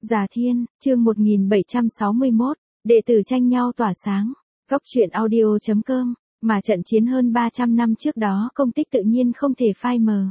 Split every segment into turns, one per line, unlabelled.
Già Thiên, chương 1761, đệ tử tranh nhau tỏa sáng. Góc truyện audio.com, mà trận chiến hơn 300 năm trước đó công tích tự nhiên không thể phai mờ.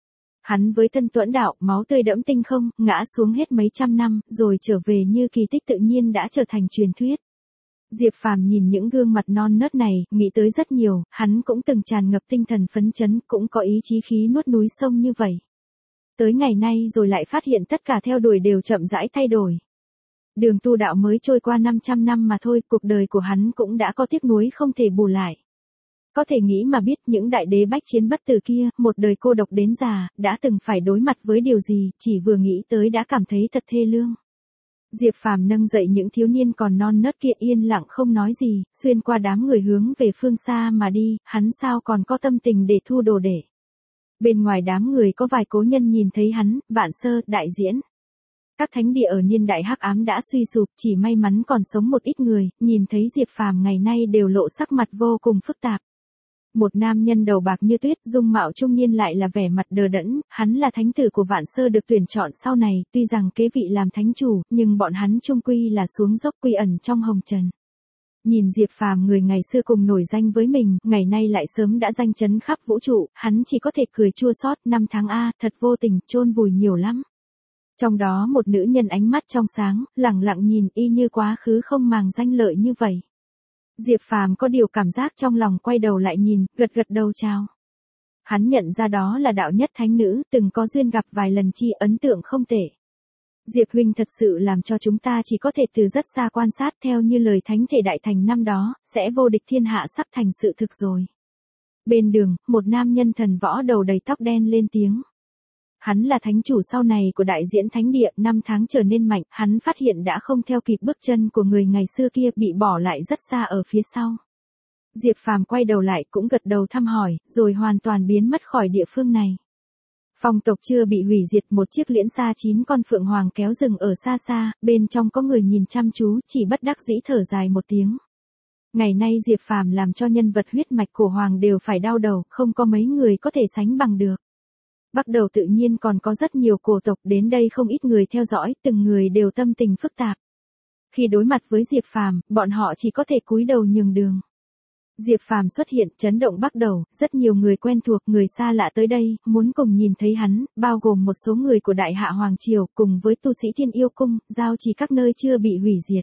Hắn với thân tuẫn đạo, máu tươi đẫm tinh không, ngã xuống hết mấy trăm năm, rồi trở về như kỳ tích tự nhiên đã trở thành truyền thuyết. Diệp Phàm nhìn những gương mặt non nớt này, nghĩ tới rất nhiều, hắn cũng từng tràn ngập tinh thần phấn chấn, cũng có ý chí khí nuốt núi sông như vậy. Tới ngày nay rồi lại phát hiện tất cả theo đuổi đều chậm rãi thay đổi. Đường tu đạo mới trôi qua 500 năm mà thôi, cuộc đời của hắn cũng đã có tiếc nuối không thể bù lại. Có thể nghĩ mà biết những đại đế bách chiến bất tử kia, một đời cô độc đến già, đã từng phải đối mặt với điều gì, chỉ vừa nghĩ tới đã cảm thấy thật thê lương. Diệp Phàm nâng dậy những thiếu niên còn non nớt kia yên lặng không nói gì, xuyên qua đám người hướng về phương xa mà đi, hắn sao còn có tâm tình để thu đồ để. Bên ngoài đám người có vài cố nhân nhìn thấy hắn, Vạn Sơ, Đại Diễn. Các thánh địa ở niên đại hắc ám đã suy sụp, chỉ may mắn còn sống một ít người, nhìn thấy Diệp Phàm ngày nay đều lộ sắc mặt vô cùng phức tạp. Một nam nhân đầu bạc như tuyết, dung mạo trung niên lại là vẻ mặt đờ đẫn, hắn là thánh tử của Vạn Sơ được tuyển chọn sau này, tuy rằng kế vị làm thánh chủ, nhưng bọn hắn chung quy là xuống dốc quy ẩn trong hồng trần. Nhìn Diệp Phàm người ngày xưa cùng nổi danh với mình, ngày nay lại sớm đã danh chấn khắp vũ trụ, hắn chỉ có thể cười chua xót, năm tháng a, thật vô tình, chôn vùi nhiều lắm. Trong đó một nữ nhân ánh mắt trong sáng, lẳng lặng nhìn y như quá khứ không màng danh lợi như vậy. Diệp Phàm có điều cảm giác trong lòng, quay đầu lại nhìn, gật gật đầu chào. Hắn nhận ra đó là đạo nhất thánh nữ, từng có duyên gặp vài lần, chi ấn tượng không tệ. Diệp huynh thật sự làm cho chúng ta chỉ có thể từ rất xa quan sát, theo như lời thánh thể đại thành năm đó, sẽ vô địch thiên hạ sắp thành sự thực rồi. Bên đường, một nam nhân thần võ đầu đầy tóc đen lên tiếng. Hắn là thánh chủ sau này của Đại Diễn Thánh Địa, năm tháng trở nên mạnh, hắn phát hiện đã không theo kịp bước chân của người ngày xưa kia, bị bỏ lại rất xa ở phía sau. Diệp Phàm quay đầu lại cũng gật đầu thăm hỏi, rồi hoàn toàn biến mất khỏi địa phương này. Phong tộc chưa bị hủy diệt, một chiếc liễn xa 9 con phượng hoàng kéo rừng ở xa xa, bên trong có người nhìn chăm chú, chỉ bất đắc dĩ thở dài một tiếng. Ngày nay Diệp Phàm làm cho nhân vật huyết mạch của hoàng đều phải đau đầu, không có mấy người có thể sánh bằng được. Bắt đầu tự nhiên còn có rất nhiều cổ tộc đến đây, không ít người theo dõi, từng người đều tâm tình phức tạp. Khi đối mặt với Diệp Phàm, bọn họ chỉ có thể cúi đầu nhường đường. Diệp Phàm xuất hiện, chấn động bắt đầu, rất nhiều người quen thuộc, người xa lạ tới đây, muốn cùng nhìn thấy hắn, bao gồm một số người của Đại Hạ Hoàng Triều, cùng với tu sĩ Thiên Yêu Cung, giao chỉ các nơi chưa bị hủy diệt.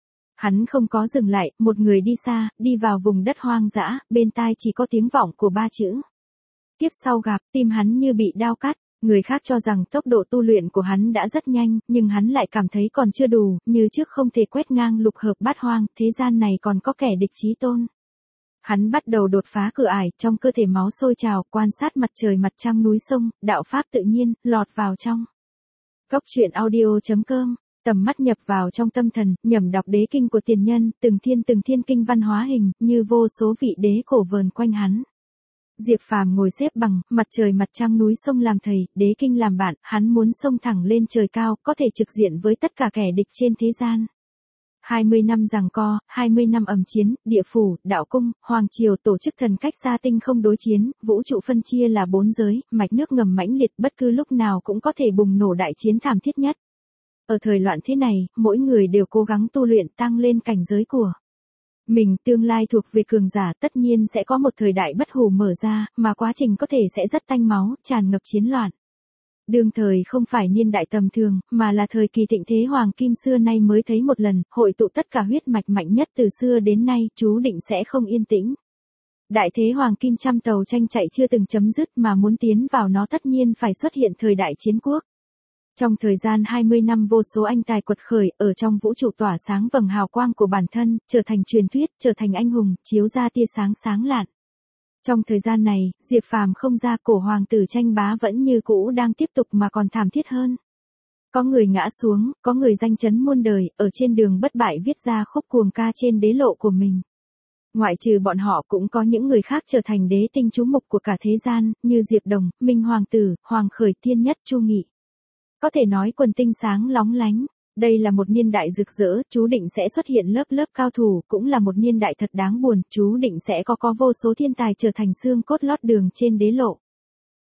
Hắn không có dừng lại, một người đi xa, đi vào vùng đất hoang dã, bên tai chỉ có tiếng vọng của 3 chữ. Tiếp sau gặp, tim hắn như bị đao cắt, người khác cho rằng tốc độ tu luyện của hắn đã rất nhanh, nhưng hắn lại cảm thấy còn chưa đủ, như trước không thể quét ngang lục hợp bát hoang, thế gian này còn có kẻ địch chí tôn. Hắn bắt đầu đột phá cửa ải, trong cơ thể máu sôi trào, quan sát mặt trời mặt trăng núi sông, đạo pháp tự nhiên, lọt vào trong. Góc truyện audio.com, tầm mắt nhập vào trong tâm thần, nhẩm đọc đế kinh của tiền nhân, từng thiên kinh văn hóa hình, như vô số vị đế cổ vờn quanh hắn. Diệp Phàm ngồi xếp bằng, mặt trời mặt trăng núi sông làm thầy, đế kinh làm bạn, hắn muốn xông thẳng lên trời cao, có thể trực diện với tất cả kẻ địch trên thế gian. 20 năm giằng co, 20 năm ầm chiến, địa phủ, đạo cung, hoàng triều tổ chức thần cách xa tinh không đối chiến, vũ trụ phân chia là 4 giới, mạch nước ngầm mãnh liệt, bất cứ lúc nào cũng có thể bùng nổ đại chiến thảm thiết nhất. Ở thời loạn thế này, mỗi người đều cố gắng tu luyện, tăng lên cảnh giới của mình, tương lai thuộc về cường giả, tất nhiên sẽ có một thời đại bất hủ mở ra, mà quá trình có thể sẽ rất tanh máu, tràn ngập chiến loạn. Đương thời không phải niên đại tầm thường, mà là thời kỳ thịnh thế hoàng kim xưa nay mới thấy một lần, hội tụ tất cả huyết mạch mạnh nhất từ xưa đến nay, chú định sẽ không yên tĩnh. Đại thế hoàng kim trăm tàu tranh chạy chưa từng chấm dứt, mà muốn tiến vào nó tất nhiên phải xuất hiện thời đại chiến quốc. Trong thời gian 20 năm vô số anh tài quật khởi, ở trong vũ trụ tỏa sáng vầng hào quang của bản thân, trở thành truyền thuyết, trở thành anh hùng, chiếu ra tia sáng sáng lạn. Trong thời gian này, Diệp Phàm không ra, cổ hoàng tử tranh bá vẫn như cũ đang tiếp tục mà còn thảm thiết hơn. Có người ngã xuống, có người danh chấn muôn đời, ở trên đường bất bại viết ra khúc cuồng ca trên đế lộ của mình. Ngoại trừ bọn họ cũng có những người khác trở thành đế tinh chú mục của cả thế gian, như Diệp Đồng, Minh Hoàng tử, Hoàng Khởi, Thiên Nhất, Chu Nghị. Có thể nói quần tinh sáng lóng lánh. Đây là một niên đại rực rỡ, chú định sẽ xuất hiện lớp lớp cao thủ, cũng là một niên đại thật đáng buồn, chú định sẽ có vô số thiên tài trở thành xương cốt lót đường trên đế lộ.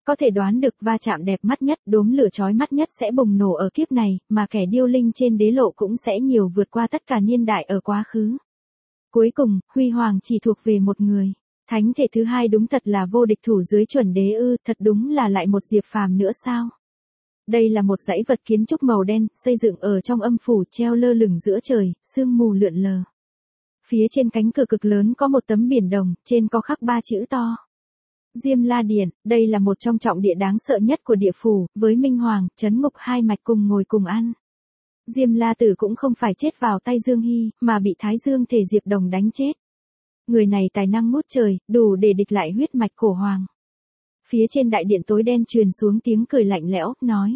Có thể đoán được va chạm đẹp mắt nhất, đốm lửa chói mắt nhất sẽ bùng nổ ở kiếp này, mà kẻ điêu linh trên đế lộ cũng sẽ nhiều vượt qua tất cả niên đại ở quá khứ. Cuối cùng, huy hoàng chỉ thuộc về một người. Thánh thể thứ hai đúng thật là vô địch thủ dưới chuẩn đế ư, thật đúng là lại một Diệp Phàm nữa sao? Đây là một dãy vật kiến trúc màu đen, xây dựng ở trong âm phủ, treo lơ lửng giữa trời, sương mù lượn lờ. Phía trên cánh cửa cực lớn có một tấm biển đồng, trên có khắc 3 chữ to. Diêm La Điện, đây là một trong trọng địa đáng sợ nhất của địa phủ, với Minh Hoàng, Trấn Ngục hai mạch cùng ngồi cùng ăn. Diêm La Tử cũng không phải chết vào tay Dương Hy, mà bị Thái Dương thể Diệp Đồng đánh chết. Người này tài năng ngút trời, đủ để địch lại huyết mạch cổ hoàng. Phía trên đại điện tối đen truyền xuống tiếng cười lạnh lẽo, nói.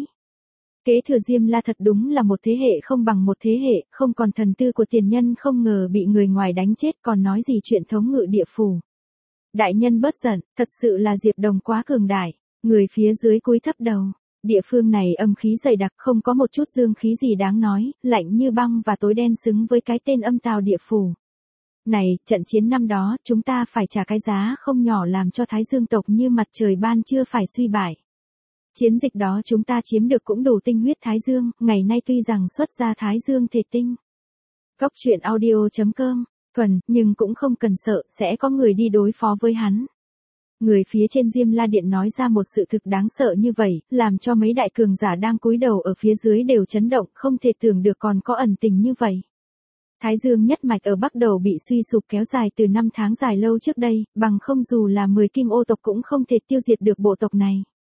Kế thừa Diêm La thật đúng là một thế hệ không bằng một thế hệ, không còn thần tư của tiền nhân không ngờ bị người ngoài đánh chết còn nói gì chuyện thống ngự địa phủ. Đại nhân bớt giận, thật sự là Diệp Đồng quá cường đại. Người phía dưới cúi thấp đầu. Địa phương này âm khí dày đặc, không có một chút dương khí gì đáng nói, lạnh như băng và tối đen xứng với cái tên âm tào địa phủ. Này, trận chiến năm đó, chúng ta phải trả cái giá không nhỏ làm cho Thái Dương tộc như mặt trời ban trưa phải suy bại. Chiến dịch đó chúng ta chiếm được cũng đủ tinh huyết Thái Dương, ngày nay tuy rằng xuất ra Thái Dương thể tinh. Góc truyện audio.com, thuần, nhưng cũng không cần sợ, sẽ có người đi đối phó với hắn. Người phía trên Diêm La Điện nói ra một sự thực đáng sợ như vậy, làm cho mấy đại cường giả đang cúi đầu ở phía dưới đều chấn động, không thể tưởng được còn có ẩn tình như vậy. Thái Dương nhất mạch ở Bắc Đầu bị suy sụp kéo dài từ 5 tháng dài lâu trước đây, bằng không dù là 10 kim ô tộc cũng không thể tiêu diệt được bộ tộc này.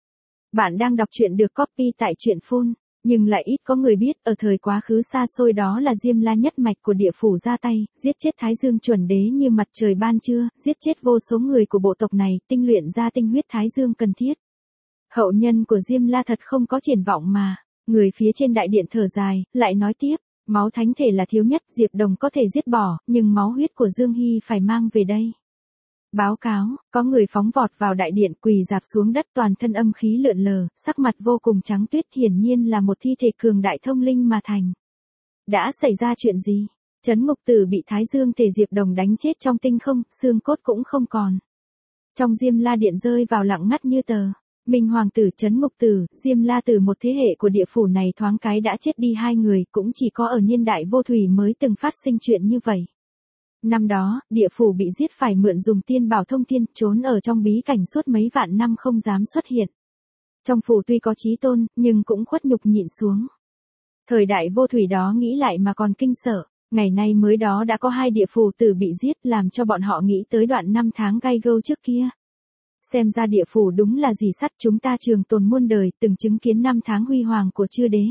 Bạn đang đọc truyện được copy tại truyện phun, nhưng lại ít có người biết, ở thời quá khứ xa xôi đó là Diêm La nhất mạch của địa phủ ra tay, giết chết Thái Dương chuẩn đế như mặt trời ban trưa, giết chết vô số người của bộ tộc này, tinh luyện ra tinh huyết Thái Dương cần thiết. Hậu nhân của Diêm La thật không có triển vọng mà. Người phía trên đại điện thở dài, lại nói tiếp, máu thánh thể là thiếu nhất, Diệp Đồng có thể giết bỏ, nhưng máu huyết của Dương Hy phải mang về đây. Báo cáo, có người phóng vọt vào đại điện, quỳ rạp xuống đất, toàn thân âm khí lượn lờ, sắc mặt vô cùng trắng tuyết, hiển nhiên là một thi thể cường đại thông linh mà thành. Đã xảy ra chuyện gì? Trấn Ngục Tử bị Thái Dương thể Diệp Đồng đánh chết trong tinh không, xương cốt cũng không còn. Trong Diêm La Điện rơi vào lặng ngắt như tờ. Minh Hoàng Tử, Trấn Ngục Tử, Diêm La Tử, một thế hệ của địa phủ này thoáng cái đã chết đi 2 người, cũng chỉ có ở niên đại vô thủy mới từng phát sinh chuyện như vậy. Năm đó, địa phủ bị giết phải mượn dùng tiên bảo thông thiên, trốn ở trong bí cảnh suốt mấy vạn năm không dám xuất hiện. Trong phủ tuy có chí tôn, nhưng cũng khuất nhục nhịn xuống. Thời đại vô thủy đó nghĩ lại mà còn kinh sợ, ngày nay mới đó đã có 2 địa phủ tử bị giết, làm cho bọn họ nghĩ tới đoạn 5 tháng gai gâu trước kia. Xem ra địa phủ đúng là gì sắt, chúng ta trường tồn muôn đời, từng chứng kiến 5 tháng huy hoàng của chư đế.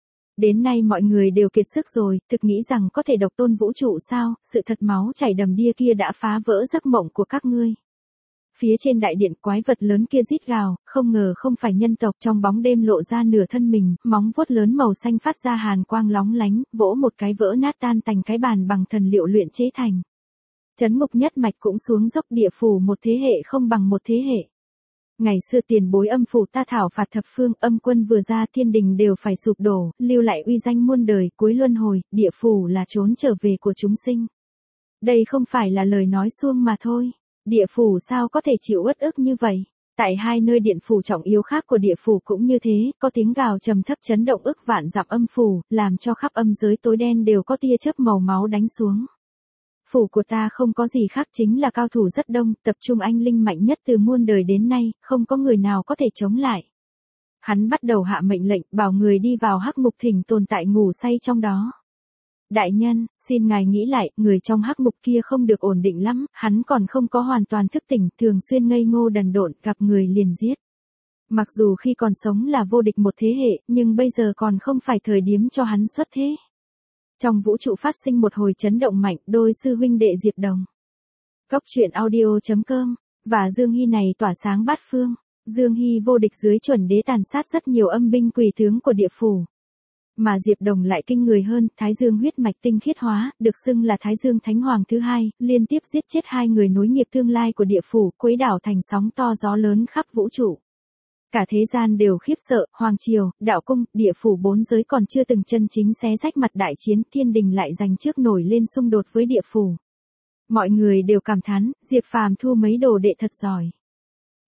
Đến nay mọi người đều kiệt sức rồi, thực nghĩ rằng có thể độc tôn vũ trụ sao, sự thật máu chảy đầm đìa kia đã phá vỡ giấc mộng của các ngươi. Phía trên đại điện quái vật lớn kia rít gào, không ngờ không phải nhân tộc, trong bóng đêm lộ ra nửa thân mình, móng vuốt lớn màu xanh phát ra hàn quang lóng lánh, vỗ một cái vỡ nát tan tành cái bàn bằng thần liệu luyện chế thành. Trấn Ngục nhất mạch cũng xuống dốc, địa phủ một thế hệ không bằng một thế hệ. Ngày xưa tiền bối âm phủ ta thảo phạt thập phương, âm quân vừa ra thiên đình đều phải sụp đổ, lưu lại uy danh muôn đời, cuối luân hồi, địa phủ là trốn trở về của chúng sinh. Đây không phải là lời nói suông mà thôi. Địa phủ sao có thể chịu uất ức như vậy? Tại 2 nơi điện phủ trọng yếu khác của địa phủ cũng như thế, có tiếng gào trầm thấp chấn động ức vạn dặm âm phủ, làm cho khắp âm giới tối đen đều có tia chớp màu máu đánh xuống. Phủ của ta không có gì khác, chính là cao thủ rất đông, tập trung anh linh mạnh nhất từ muôn đời đến nay, không có người nào có thể chống lại. Hắn bắt đầu hạ mệnh lệnh, bảo người đi vào hắc ngục thỉnh tồn tại ngủ say trong đó. Đại nhân, xin ngài nghĩ lại, người trong hắc ngục kia không được ổn định lắm, hắn còn không có hoàn toàn thức tỉnh, thường xuyên ngây ngô đần độn, gặp người liền giết. Mặc dù khi còn sống là vô địch một thế hệ, nhưng bây giờ còn không phải thời điểm cho hắn xuất thế. Trong vũ trụ phát sinh một hồi chấn động mạnh, đôi sư huynh đệ Diệp Đồng, Góc truyện audio.com, và Dương Hy này tỏa sáng bát phương. Dương Hy vô địch dưới chuẩn đế tàn sát rất nhiều âm binh quỷ tướng của địa phủ. Mà Diệp Đồng lại kinh người hơn, Thái Dương huyết mạch tinh khiết hóa, được xưng là Thái Dương Thánh Hoàng thứ 2, liên tiếp giết chết 2 người nối nghiệp tương lai của địa phủ, quấy đảo thành sóng to gió lớn khắp vũ trụ. Cả thế gian đều khiếp sợ, hoàng triều, đạo cung, địa phủ 4 giới còn chưa từng chân chính xé rách mặt đại chiến, thiên đình lại giành trước nổi lên xung đột với địa phủ. Mọi người đều cảm thán, Diệp Phàm thu mấy đồ đệ thật giỏi.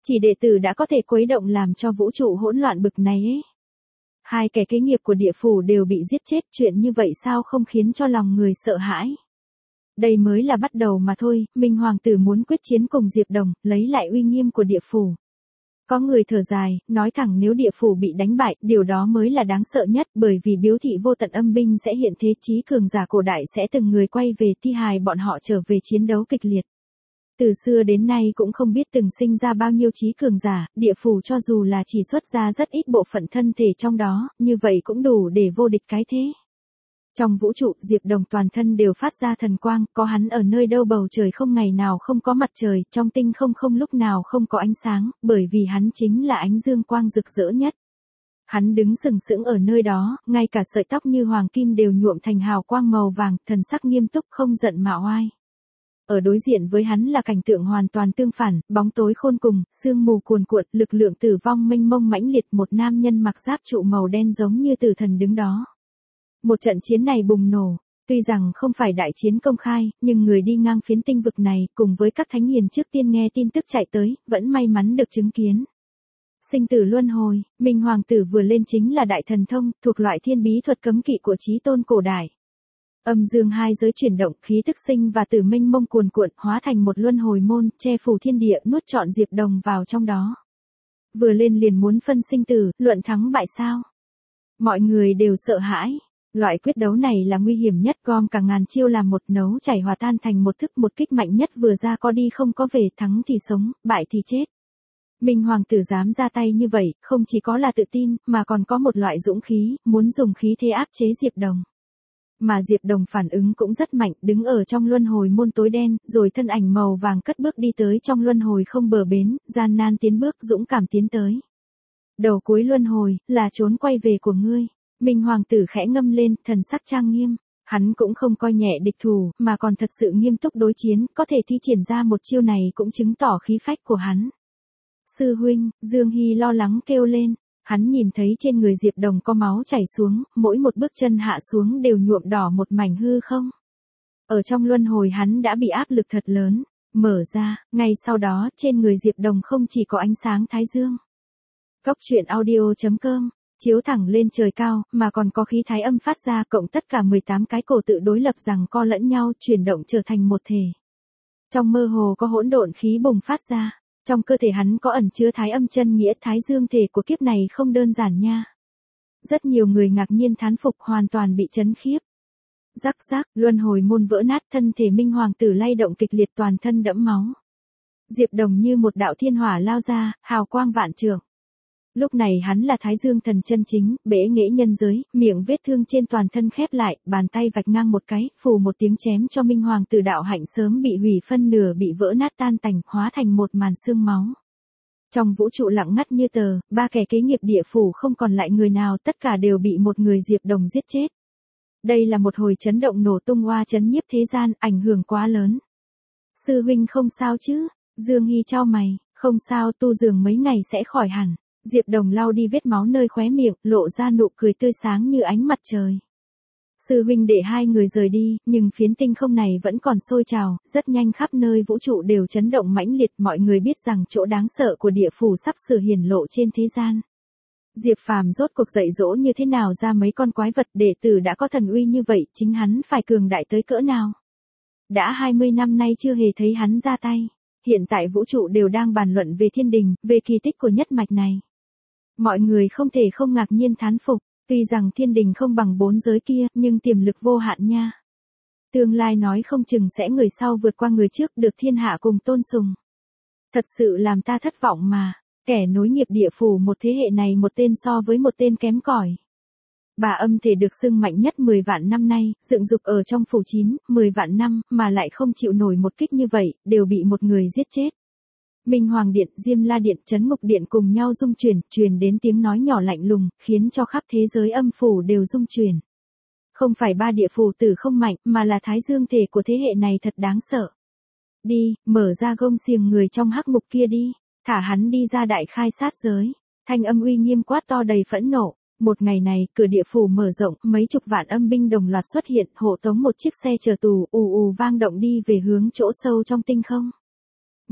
Chỉ đệ tử đã có thể khuấy động làm cho vũ trụ hỗn loạn bực này ấy. Hai kẻ kế nghiệp của địa phủ đều bị giết chết, chuyện như vậy sao không khiến cho lòng người sợ hãi. Đây mới là bắt đầu mà thôi, Minh Hoàng tử muốn quyết chiến cùng Diệp Đồng, lấy lại uy nghiêm của địa phủ. Có người thở dài, nói thẳng nếu địa phủ bị đánh bại, điều đó mới là đáng sợ nhất, bởi vì biếu thị vô tận âm binh sẽ hiện thế, chí cường giả cổ đại sẽ từng người quay về thi hài bọn họ trở về chiến đấu kịch liệt. Từ xưa đến nay cũng không biết từng sinh ra bao nhiêu chí cường giả, địa phủ cho dù là chỉ xuất ra rất ít bộ phận thân thể trong đó, như vậy cũng đủ để vô địch cái thế. Trong vũ trụ, Diệp Đồng toàn thân đều phát ra thần quang, có hắn ở nơi đâu bầu trời không ngày nào không có mặt trời, trong tinh không không lúc nào không có ánh sáng, bởi vì hắn chính là ánh dương quang rực rỡ nhất. Hắn đứng sừng sững ở nơi đó, ngay cả sợi tóc như hoàng kim đều nhuộm thành hào quang màu vàng, thần sắc nghiêm túc không giận mà oai. Ở đối diện với hắn là cảnh tượng hoàn toàn tương phản, bóng tối khôn cùng, sương mù cuồn cuộn, lực lượng tử vong mênh mông mãnh liệt, một nam nhân mặc giáp trụ màu đen giống như tử thần đứng đó. Một trận chiến này bùng nổ, tuy rằng không phải đại chiến công khai, nhưng người đi ngang phiến tinh vực này, cùng với các thánh hiền trước tiên nghe tin tức chạy tới, vẫn may mắn được chứng kiến. Sinh tử luân hồi, Minh Hoàng tử vừa lên chính là đại thần thông, thuộc loại thiên bí thuật cấm kỵ của chí tôn cổ đại. Âm dương hai giới chuyển động, khí tức sinh và tử mênh mông cuồn cuộn, hóa thành một luân hồi môn, che phủ thiên địa, nuốt trọn Diệp Đồng vào trong đó. Vừa lên liền muốn phân sinh tử, luận thắng bại sao? Mọi người đều sợ hãi. Loại quyết đấu này là nguy hiểm nhất, gom cả ngàn chiêu làm một, nấu chảy hòa tan thành một thức, một kích mạnh nhất vừa ra có đi không có về, thắng thì sống, bại thì chết. Minh Hoàng tử dám ra tay như vậy, không chỉ có là tự tin, mà còn có một loại dũng khí, muốn dùng khí thế áp chế Diệp Đồng. Mà Diệp Đồng phản ứng cũng rất mạnh, đứng ở trong luân hồi môn tối đen, rồi thân ảnh màu vàng cất bước đi tới trong luân hồi không bờ bến, gian nan tiến bước, dũng cảm tiến tới. Đầu cuối luân hồi, là trốn quay về của ngươi. Minh Hoàng tử khẽ ngâm lên, thần sắc trang nghiêm. Hắn cũng không coi nhẹ địch thủ, mà còn thật sự nghiêm túc đối chiến, có thể thi triển ra một chiêu này cũng chứng tỏ khí phách của hắn. Sư huynh, Dương Hy lo lắng kêu lên. Hắn nhìn thấy trên người Diệp Đồng có máu chảy xuống, mỗi một bước chân hạ xuống đều nhuộm đỏ một mảnh hư không. Ở trong luân hồi hắn đã bị áp lực thật lớn. Mở ra, ngay sau đó trên người Diệp Đồng không chỉ có ánh sáng thái dương. Góc truyện audio.com chiếu thẳng lên trời cao, mà còn có khí thái âm phát ra, cộng tất cả 18 cái cổ tự đối lập rằng co lẫn nhau, chuyển động trở thành một thể. Trong mơ hồ có hỗn độn khí bùng phát ra, trong cơ thể hắn có ẩn chứa thái âm chân nghĩa, thái dương thể của kiếp này không đơn giản nha. Rất nhiều người ngạc nhiên thán phục, hoàn toàn bị chấn khiếp. Rắc rắc, luân hồi môn vỡ nát, thân thể Minh Hoàng tử lay động kịch liệt, toàn thân đẫm máu. Diệp Đồng như một đạo thiên hỏa lao ra, hào quang vạn trượng. Lúc này hắn là Thái Dương thần chân chính, bẽ nghễ nhân giới, miệng vết thương trên toàn thân khép lại, bàn tay vạch ngang một cái, phù một tiếng chém cho Minh Hoàng tử đạo hạnh sớm bị hủy phân nửa, bị vỡ nát tan tành, hóa thành một màn xương máu. Trong vũ trụ lặng ngắt như tờ, ba kẻ kế nghiệp địa phủ không còn lại người nào, tất cả đều bị một người Diệp Đồng giết chết. Đây là một hồi chấn động nổ tung oa chấn nhiếp thế gian, ảnh hưởng quá lớn. Sư huynh không sao chứ? Dương Hy chau mày, không sao, tu dưỡng mấy ngày sẽ khỏi hẳn. Diệp Đồng lau đi vết máu nơi khóe miệng, lộ ra nụ cười tươi sáng như ánh mặt trời. Sư huynh để hai người rời đi, nhưng phiến tinh không này vẫn còn sôi trào, rất nhanh khắp nơi vũ trụ đều chấn động mãnh liệt, mọi người biết rằng chỗ đáng sợ của địa phủ sắp sửa hiển lộ trên thế gian. Diệp Phàm rốt cuộc dạy dỗ như thế nào ra mấy con quái vật, đệ tử đã có thần uy như vậy, chính hắn phải cường đại tới cỡ nào. Đã 20 năm nay chưa hề thấy hắn ra tay, hiện tại vũ trụ đều đang bàn luận về thiên đình, về kỳ tích của nhất mạch này. Mọi người không thể không ngạc nhiên thán phục, tuy rằng thiên đình không bằng 4 giới kia, nhưng tiềm lực vô hạn nha. Tương lai nói không chừng sẽ người sau vượt qua người trước, được thiên hạ cùng tôn sùng. Thật sự làm ta thất vọng mà, kẻ nối nghiệp địa phủ một thế hệ này một tên so với một tên kém cỏi. Bà âm thể được xưng mạnh nhất 10 vạn năm nay, dựng dục ở trong phủ 10 vạn năm, mà lại không chịu nổi một kích như vậy, đều bị một người giết chết. Minh Hoàng Điện, Diêm La Điện, Trấn Ngục Điện cùng nhau rung chuyển, truyền đến tiếng nói nhỏ lạnh lùng, khiến cho khắp thế giới âm phủ đều rung chuyển. Không phải ba địa phủ tử không mạnh, mà là thái dương thể của thế hệ này thật đáng sợ. Đi, mở ra gông xiềng người trong hắc ngục kia đi, thả hắn đi ra đại khai sát giới. Thanh âm uy nghiêm quát to đầy phẫn nộ. Một ngày này, cửa địa phủ mở rộng, mấy chục vạn âm binh đồng loạt xuất hiện, hộ tống một chiếc xe chở tù, ù ù vang động đi về hướng chỗ sâu trong tinh không.